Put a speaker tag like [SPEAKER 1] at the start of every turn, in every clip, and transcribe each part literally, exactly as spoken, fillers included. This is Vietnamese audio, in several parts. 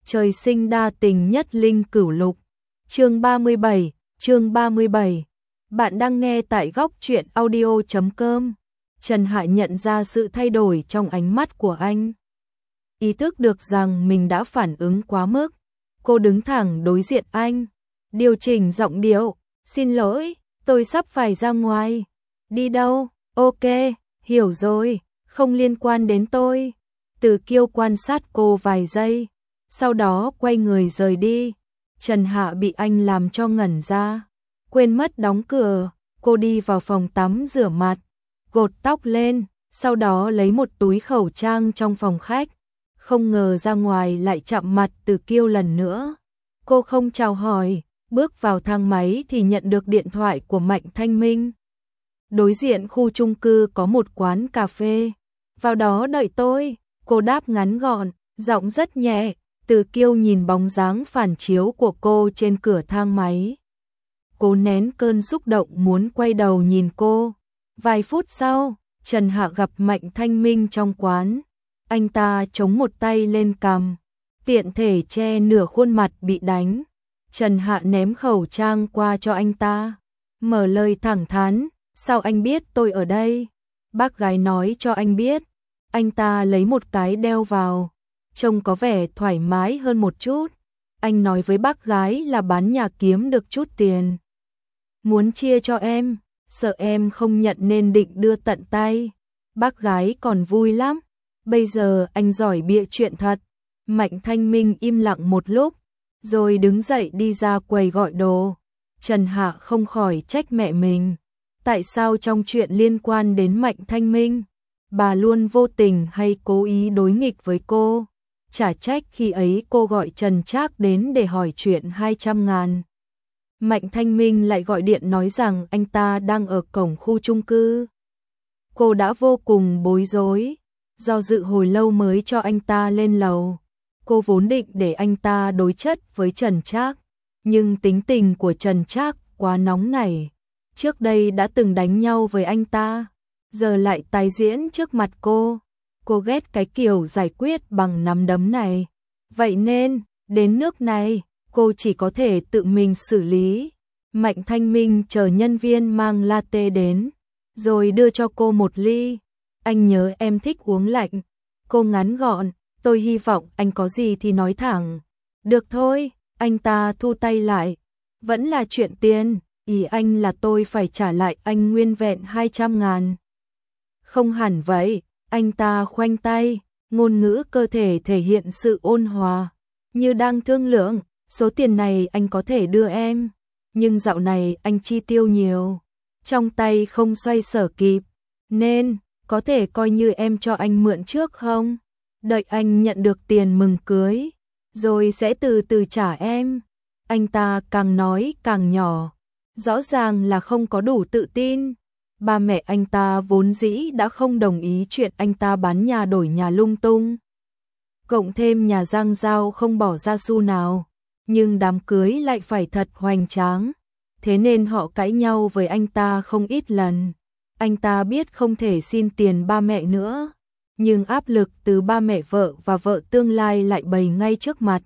[SPEAKER 1] Trời sinh đa tình nhất linh cửu lục. Chương ba mươi bảy, chương ba mươi bảy. Bạn đang nghe tại góc truyện audio chấm com. Trần Hạ nhận ra sự thay đổi trong ánh mắt của anh. Ý thức được rằng mình đã phản ứng quá mức. Cô đứng thẳng đối diện anh, điều chỉnh giọng điệu, "Xin lỗi, tôi sắp phải ra ngoài." "Đi đâu?" "Ok, hiểu rồi, không liên quan đến tôi." Từ Kiêu quan sát cô vài giây, sau đó quay người rời đi. Trần Hạ bị anh làm cho ngẩn ra, quên mất đóng cửa. Cô đi vào phòng tắm rửa mặt, gột tóc lên, sau đó lấy một túi khẩu trang trong phòng khách. Không ngờ ra ngoài lại chạm mặt Từ Kiêu lần nữa. Cô không chào hỏi, bước vào thang máy thì nhận được điện thoại của Mạnh Thanh Minh. Đối diện khu chung cư có một quán cà phê, vào đó đợi tôi. Cô đáp ngắn gọn, giọng rất nhẹ. Từ Kiêu nhìn bóng dáng phản chiếu của cô trên cửa thang máy. Cô nén cơn xúc động muốn quay đầu nhìn cô. Vài phút sau, Trần Hạ gặp Mạnh Thanh Minh trong quán. Anh ta chống một tay lên cằm, tiện thể che nửa khuôn mặt bị đánh. Trần Hạ ném khẩu trang qua cho anh ta, mở lời thẳng thắn, "Sao anh biết tôi ở đây?" "Bác gái nói cho anh biết." Anh ta lấy một cái đeo vào, trông có vẻ thoải mái hơn một chút. "Anh nói với bác gái là bán nhà kiếm được chút tiền, muốn chia cho em, sợ em không nhận nên định đưa tận tay. Bác gái còn vui lắm. Bây giờ anh giỏi bịa chuyện thật." Mạnh Thanh Minh im lặng một lúc, rồi đứng dậy đi ra quầy gọi đồ. Trần Hạ không khỏi trách mẹ mình. Tại sao trong chuyện liên quan đến Mạnh Thanh Minh, bà luôn vô tình hay cố ý đối nghịch với cô? Chả trách khi ấy cô gọi Trần Trác đến để hỏi chuyện hai trăm ngàn. Mạnh Thanh Minh lại gọi điện nói rằng anh ta đang ở cổng khu chung cư. Cô đã vô cùng bối rối, do dự hồi lâu mới cho anh ta lên lầu. Cô vốn định để anh ta đối chất với Trần Trác, nhưng tính tình của Trần Trác quá nóng nảy. Trước đây đã từng đánh nhau với anh ta, giờ lại tái diễn trước mặt cô. Cô ghét cái kiểu giải quyết bằng nắm đấm này. Vậy nên, đến nước này, cô chỉ có thể tự mình xử lý. Mạnh Thanh Minh chờ nhân viên mang latte đến, rồi đưa cho cô một ly. "Anh nhớ em thích uống lạnh." Cô ngắn gọn, "Tôi hy vọng anh có gì thì nói thẳng." "Được thôi." Anh ta thu tay lại. "Vẫn là chuyện tiền, ý anh là tôi phải trả lại anh nguyên vẹn hai trăm ngàn. "Không hẳn vậy." Anh ta khoanh tay, ngôn ngữ cơ thể thể hiện sự ôn hòa, như đang thương lượng. "Số tiền này anh có thể đưa em, nhưng dạo này anh chi tiêu nhiều, trong tay không xoay sở kịp, nên có thể coi như em cho anh mượn trước không? Đợi anh nhận được tiền mừng cưới, rồi sẽ từ từ trả em." Anh ta càng nói càng nhỏ, rõ ràng là không có đủ tự tin. Ba mẹ anh ta vốn dĩ đã không đồng ý chuyện anh ta bán nhà đổi nhà lung tung. Cộng thêm nhà Giang Giao không bỏ ra xu nào, nhưng đám cưới lại phải thật hoành tráng. Thế nên họ cãi nhau với anh ta không ít lần. Anh ta biết không thể xin tiền ba mẹ nữa, nhưng áp lực từ ba mẹ vợ và vợ tương lai lại bày ngay trước mặt.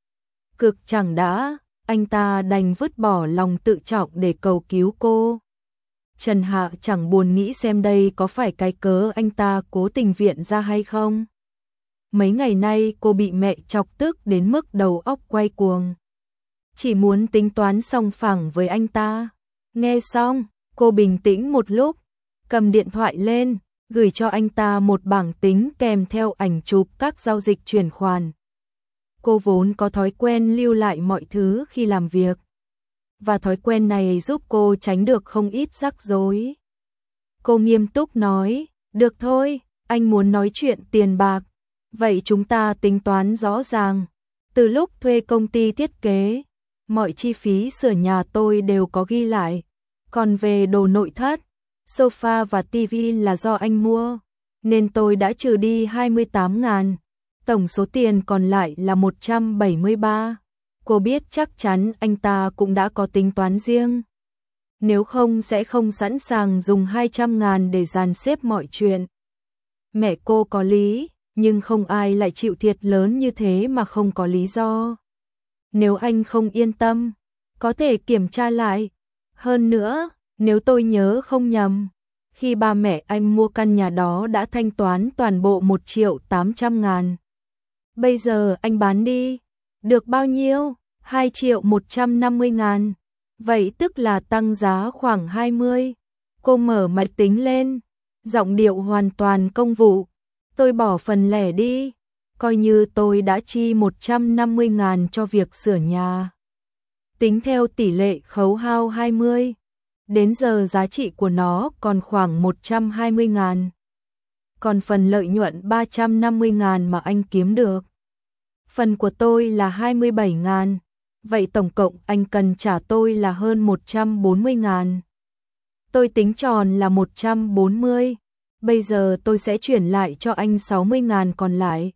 [SPEAKER 1] Cực chẳng đã, anh ta đành vứt bỏ lòng tự trọng để cầu cứu cô. Trần Hạ chẳng buồn nghĩ xem đây có phải cái cớ anh ta cố tình viện ra hay không. Mấy ngày nay cô bị mẹ chọc tức đến mức đầu óc quay cuồng, chỉ muốn tính toán song phẳng với anh ta. Nghe xong, cô bình tĩnh một lúc, cầm điện thoại lên, gửi cho anh ta một bảng tính kèm theo ảnh chụp các giao dịch chuyển khoản. Cô vốn có thói quen lưu lại mọi thứ khi làm việc, và thói quen này giúp cô tránh được không ít rắc rối. Cô nghiêm túc nói, "Được thôi, anh muốn nói chuyện tiền bạc, vậy chúng ta tính toán rõ ràng. Từ lúc thuê công ty thiết kế, mọi chi phí sửa nhà tôi đều có ghi lại. Còn về đồ nội thất, sofa và tivi là do anh mua, nên tôi đã trừ đi hai mươi tám ngàn. Tổng số tiền còn lại là một trăm bảy mươi ba. Cô biết chắc chắn anh ta cũng đã có tính toán riêng. Nếu không sẽ không sẵn sàng dùng hai trăm ngàn để dàn xếp mọi chuyện. Mẹ cô có lý, nhưng không ai lại chịu thiệt lớn như thế mà không có lý do. Nếu anh không yên tâm, có thể kiểm tra lại. Hơn nữa, nếu tôi nhớ không nhầm, khi ba mẹ anh mua căn nhà đó đã thanh toán toàn bộ một triệu tám trăm ngàn. Bây giờ anh bán đi, được bao nhiêu? hai triệu một trăm năm mươi ngàn. Vậy tức là tăng giá khoảng hai mươi. Cô mở máy tính lên, giọng điệu hoàn toàn công vụ. Tôi bỏ phần lẻ đi, coi như tôi đã chi một trăm năm mươi ngàn cho việc sửa nhà. Tính theo tỷ lệ khấu hao hai mươi, đến giờ giá trị của nó còn khoảng một trăm hai mươi ngàn. Còn phần lợi nhuận ba trăm năm mươi ngàn mà anh kiếm được, phần của tôi là hai mươi bảy ngàn. Vậy tổng cộng anh cần trả tôi là hơn một trăm bốn mươi ngàn. Tôi tính tròn là một trăm bốn mươi. Bây giờ tôi sẽ chuyển lại cho anh sáu mươi ngàn còn lại.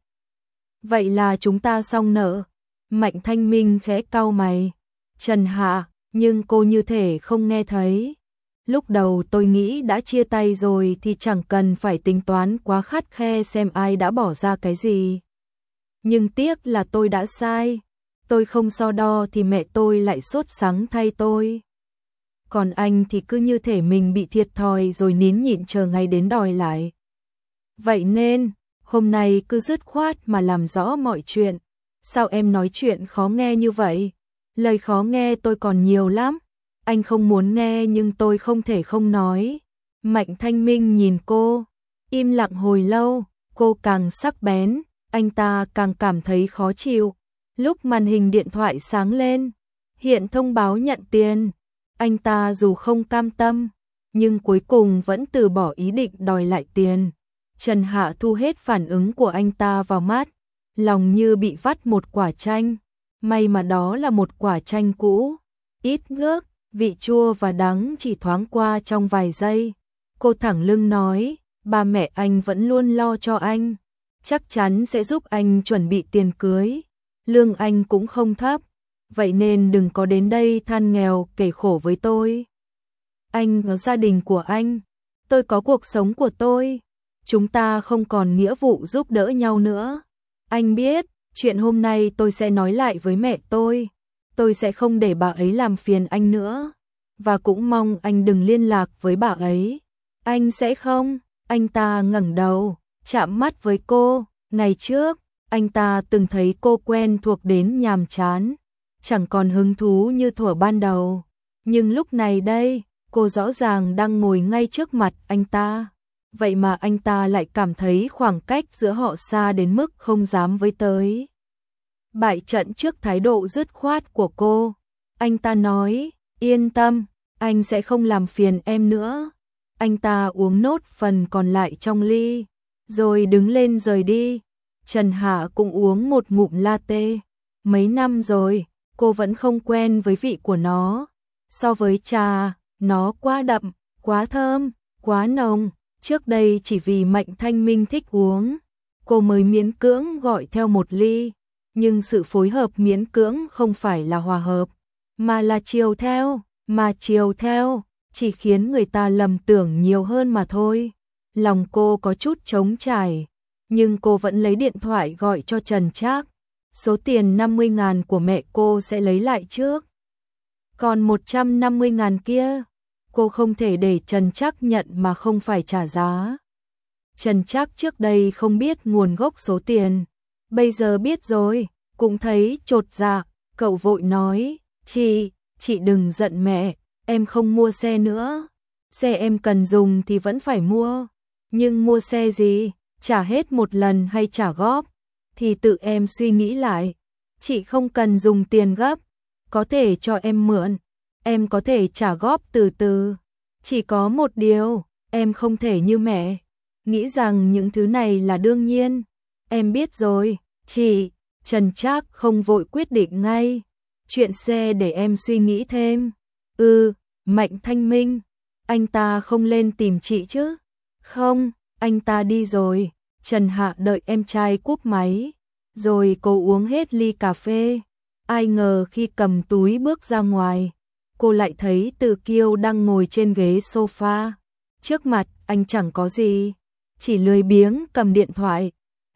[SPEAKER 1] Vậy là chúng ta xong nợ. Mạnh Thanh Minh khẽ cau mày. Trần Hạ, nhưng cô như thể không nghe thấy. Lúc đầu tôi nghĩ đã chia tay rồi thì chẳng cần phải tính toán quá khắt khe xem ai đã bỏ ra cái gì. Nhưng tiếc là tôi đã sai. Tôi không so đo thì mẹ tôi lại sốt sắng thay tôi. Còn anh thì cứ như thể mình bị thiệt thòi rồi nín nhịn chờ ngày đến đòi lại. Vậy nên, hôm nay cứ dứt khoát mà làm rõ mọi chuyện. Sao em nói chuyện khó nghe như vậy? Lời khó nghe tôi còn nhiều lắm. Anh không muốn nghe nhưng tôi không thể không nói. Mạnh Thanh Minh nhìn cô, im lặng hồi lâu, cô càng sắc bén, anh ta càng cảm thấy khó chịu. Lúc màn hình điện thoại sáng lên, hiện thông báo nhận tiền. Anh ta dù không cam tâm, nhưng cuối cùng vẫn từ bỏ ý định đòi lại tiền. Trần Hạ thu hết phản ứng của anh ta vào mắt, lòng như bị vắt một quả chanh. May mà đó là một quả chanh cũ, ít nước, vị chua và đắng chỉ thoáng qua trong vài giây. Cô thẳng lưng nói, ba mẹ anh vẫn luôn lo cho anh, chắc chắn sẽ giúp anh chuẩn bị tiền cưới. Lương anh cũng không thấp, vậy nên đừng có đến đây than nghèo kể khổ với tôi. Anh có gia đình của anh, tôi có cuộc sống của tôi. Chúng ta không còn nghĩa vụ giúp đỡ nhau nữa. Anh biết, chuyện hôm nay tôi sẽ nói lại với mẹ tôi. Tôi sẽ không để bà ấy làm phiền anh nữa. Và cũng mong anh đừng liên lạc với bà ấy. Anh sẽ không? Anh ta ngẩng đầu, chạm mắt với cô. Ngày trước, anh ta từng thấy cô quen thuộc đến nhàm chán, chẳng còn hứng thú như thuở ban đầu. Nhưng lúc này đây, cô rõ ràng đang ngồi ngay trước mặt anh ta. Vậy mà anh ta lại cảm thấy khoảng cách giữa họ xa đến mức không dám với tới. Bại trận trước thái độ dứt khoát của cô, anh ta nói, yên tâm, anh sẽ không làm phiền em nữa. Anh ta uống nốt phần còn lại trong ly, rồi đứng lên rời đi. Trần Hạ cũng uống một ngụm latte. Mấy năm rồi, cô vẫn không quen với vị của nó. So với trà, nó quá đậm, quá thơm, quá nồng. Trước đây chỉ vì Mạnh Thanh Minh thích uống, cô mới miễn cưỡng gọi theo một ly. Nhưng sự phối hợp miễn cưỡng không phải là hòa hợp, mà là chiều theo, mà chiều theo, chỉ khiến người ta lầm tưởng nhiều hơn mà thôi. Lòng cô có chút trống trải, nhưng cô vẫn lấy điện thoại gọi cho Trần Trác. Số tiền năm mươi ngàn của mẹ cô sẽ lấy lại trước. Còn một trăm năm mươi ngàn kia, cô không thể để Trần Trác nhận mà không phải trả giá. Trần Trác trước đây không biết nguồn gốc số tiền, bây giờ biết rồi, cũng thấy chột dạ, cậu vội nói, chị, chị đừng giận mẹ, em không mua xe nữa. Xe em cần dùng thì vẫn phải mua, nhưng mua xe gì, trả hết một lần hay trả góp, thì tự em suy nghĩ lại. Chị không cần dùng tiền gấp, có thể cho em mượn, em có thể trả góp từ từ. Chỉ có một điều, em không thể như mẹ, nghĩ rằng những thứ này là đương nhiên. Em biết rồi, chị. Trần Trác không vội quyết định ngay. Chuyện xe để em suy nghĩ thêm. Ừ, Mạnh Thanh Minh, anh ta không lên tìm chị chứ? Không, anh ta đi rồi. Trần Hạ đợi em trai cúp máy, rồi cô uống hết ly cà phê. Ai ngờ khi cầm túi bước ra ngoài, cô lại thấy Từ Kiêu đang ngồi trên ghế sofa. Trước mặt anh chẳng có gì, chỉ lười biếng cầm điện thoại.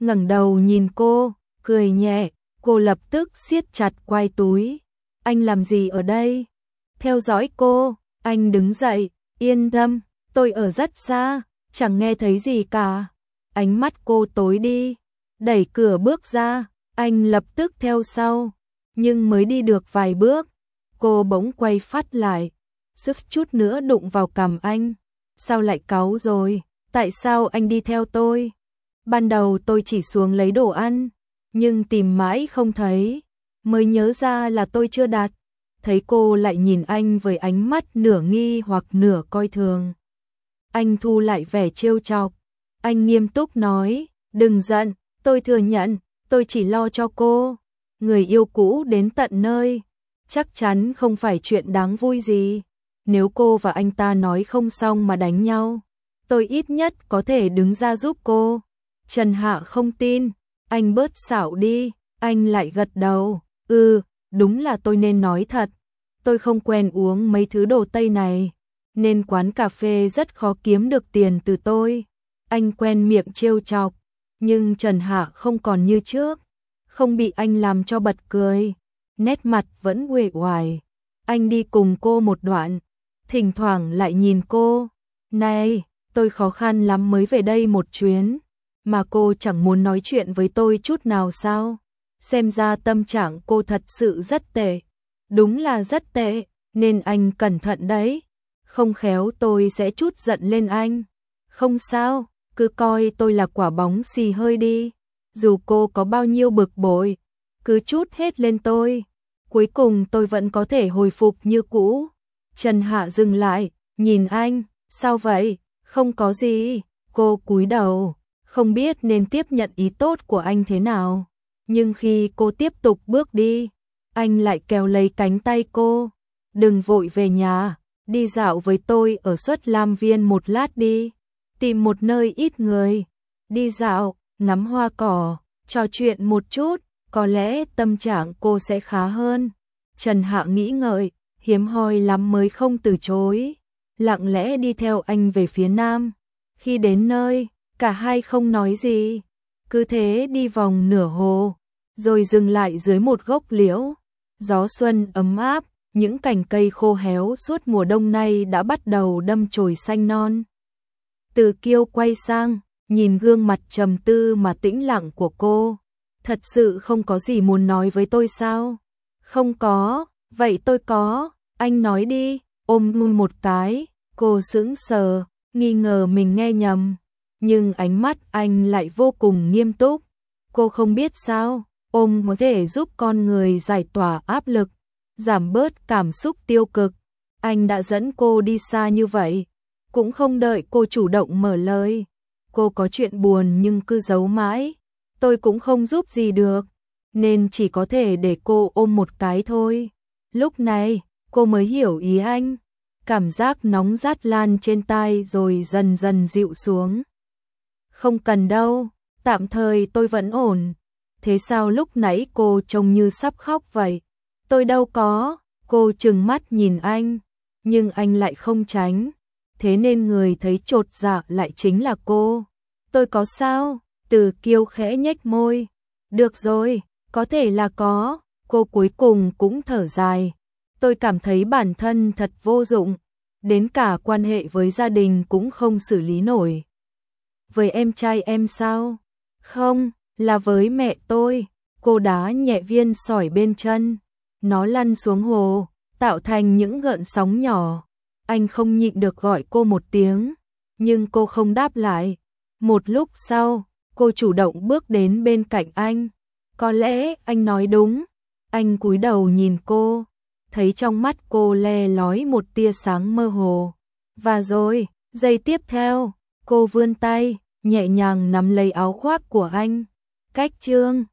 [SPEAKER 1] ngẩng đầu nhìn cô, cười nhẹ, cô lập tức siết chặt quai túi. Anh làm gì ở đây? Theo dõi cô, anh đứng dậy, yên tâm, tôi ở rất xa, chẳng nghe thấy gì cả. Ánh mắt cô tối đi, đẩy cửa bước ra, anh lập tức theo sau, nhưng mới đi được vài bước, cô bỗng quay phát lại, suýt chút nữa đụng vào cằm anh. Sao lại cáu rồi? Tại sao anh đi theo tôi? Ban đầu tôi chỉ xuống lấy đồ ăn, nhưng tìm mãi không thấy, mới nhớ ra là tôi chưa đặt. Thấy cô lại nhìn anh với ánh mắt nửa nghi hoặc nửa coi thường. Anh thu lại vẻ trêu chọc, anh nghiêm túc nói, đừng giận, tôi thừa nhận, tôi chỉ lo cho cô. Người yêu cũ đến tận nơi, chắc chắn không phải chuyện đáng vui gì. Nếu cô và anh ta nói không xong mà đánh nhau, tôi ít nhất có thể đứng ra giúp cô. Trần Hạ không tin, anh bớt xạo đi, anh lại gật đầu, ừ, đúng là tôi nên nói thật. Tôi không quen uống mấy thứ đồ Tây này, nên quán cà phê rất khó kiếm được tiền từ tôi. Anh quen miệng trêu chọc, nhưng Trần Hạ không còn như trước, không bị anh làm cho bật cười, nét mặt vẫn uể oải. Anh đi cùng cô một đoạn, thỉnh thoảng lại nhìn cô, này, tôi khó khăn lắm mới về đây một chuyến, mà cô chẳng muốn nói chuyện với tôi chút nào sao? Xem ra tâm trạng cô thật sự rất tệ. Đúng là rất tệ, nên anh cẩn thận đấy. Không khéo tôi sẽ trút giận lên anh. Không sao, cứ coi tôi là quả bóng xì hơi đi. Dù cô có bao nhiêu bực bội, cứ trút hết lên tôi. Cuối cùng tôi vẫn có thể hồi phục như cũ. Trần Hạ dừng lại, nhìn anh, sao vậy? Không có gì. Cô cúi đầu, không biết nên tiếp nhận ý tốt của anh thế nào. Nhưng khi cô tiếp tục bước đi, anh lại kéo lấy cánh tay cô. Đừng vội về nhà, đi dạo với tôi ở Xuất Lam Viên một lát đi. Tìm một nơi ít người, đi dạo, ngắm hoa cỏ, trò chuyện một chút, có lẽ tâm trạng cô sẽ khá hơn. Trần Hạ nghĩ ngợi, hiếm hoi lắm mới không từ chối, lặng lẽ đi theo anh về phía nam. Khi đến nơi, cả hai không nói gì, cứ thế đi vòng nửa hồ, rồi dừng lại dưới một gốc liễu. Gió xuân ấm áp, những cành cây khô héo suốt mùa đông nay đã bắt đầu đâm chồi xanh non. Từ Kiêu quay sang, nhìn gương mặt trầm tư mà tĩnh lặng của cô. Thật sự không có gì muốn nói với tôi sao? Không có, vậy tôi có, anh nói đi, ôm một cái. Cô sững sờ, nghi ngờ mình nghe nhầm, nhưng ánh mắt anh lại vô cùng nghiêm túc. Cô không biết sao, ôm có thể giúp con người giải tỏa áp lực, giảm bớt cảm xúc tiêu cực. Anh đã dẫn cô đi xa như vậy, cũng không đợi cô chủ động mở lời. Cô có chuyện buồn nhưng cứ giấu mãi, tôi cũng không giúp gì được, nên chỉ có thể để cô ôm một cái thôi. Lúc này, cô mới hiểu ý anh. Cảm giác nóng rát lan trên tai rồi dần dần dịu xuống. Không cần đâu, tạm thời tôi vẫn ổn. Thế sao lúc nãy cô trông như sắp khóc vậy? Tôi đâu có. Cô trừng mắt nhìn anh, nhưng anh lại không tránh. Thế nên người thấy chột dạ lại chính là cô. Tôi có sao? Từ Kiêu khẽ nhếch môi. Được rồi, có thể là có. Cô cuối cùng cũng thở dài. Tôi cảm thấy bản thân thật vô dụng, đến cả quan hệ với gia đình cũng không xử lý nổi. Với em trai em sao? Không, là với mẹ tôi. Cô đá nhẹ viên sỏi bên chân, nó lăn xuống hồ, tạo thành những gợn sóng nhỏ. Anh không nhịn được gọi cô một tiếng, nhưng cô không đáp lại. Một lúc sau, cô chủ động bước đến bên cạnh anh. Có lẽ anh nói đúng. Anh cúi đầu nhìn cô, thấy trong mắt cô le lói một tia sáng mơ hồ. Và rồi, giây tiếp theo, cô vươn tay, nhẹ nhàng nắm lấy áo khoác của anh. Cách chương